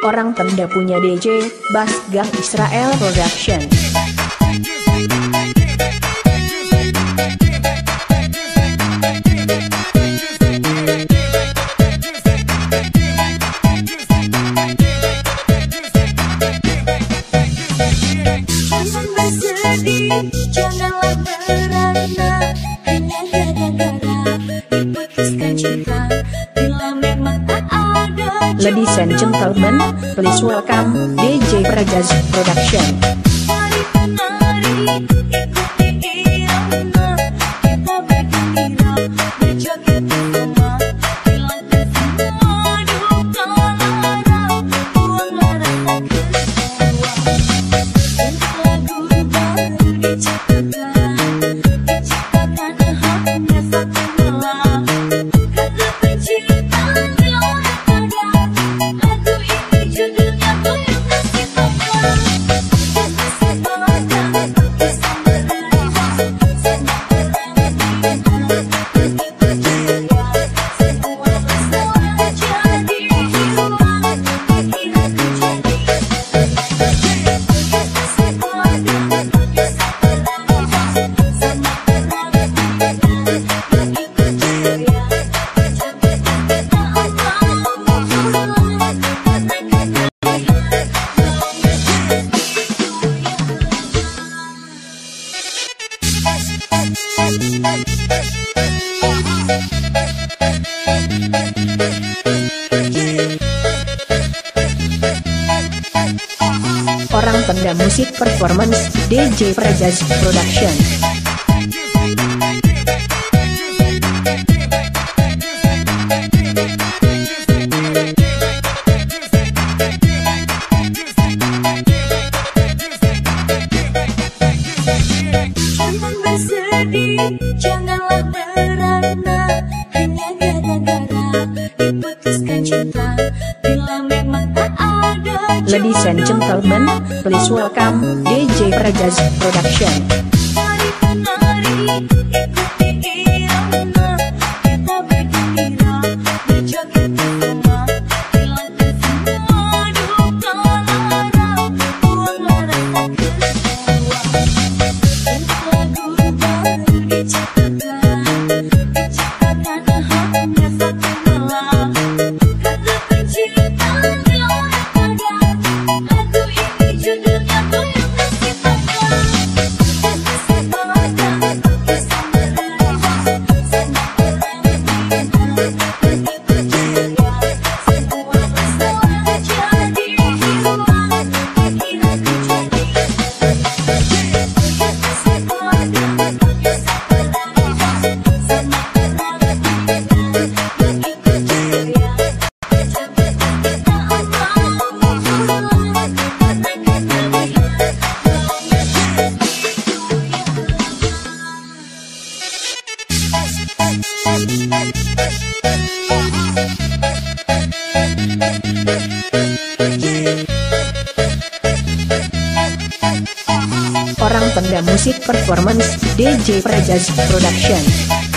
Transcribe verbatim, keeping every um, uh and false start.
Orang Pemda punya D J, Bass Gang Israel Production. Jangan bersedih, janganlah merana, hanya gara-gara diputuskan cinta. Bila memang tak ada. Ladies and gentlemen, please welcome D J Prajaz Production. Mari penari, ikuti irama, kita bergembira, berjoget bersama. Hilangkan semua duka lara, buanglah rasa kecewa. Untuk lagu baru diciptakan, diciptakan hanya satu malam. Kata pencipta Leonardo, lagu ini judulnya Goyang Nasib Papa. Orang Pemda Musik Performance, D J Prajaz Production. Jangan bersedih, janganlah merana, hanya gara-gara diputuskan cinta. Bila memang tak ada. Ladies and gentlemen, please welcome D J Prajaz Production. Mari penari, ikuti irama, kita bergembira, berjoget bersama. Hilangkan semua duka lara, buanglah rasa kecewa. Untuk lagu baru diciptakan, diciptakan hanya satu malam. Kata pencipta Leonardo, lagu ini judulnya Goyang Nasib Papa. Orang Pemda Musik Performance, D J Prajaz Production.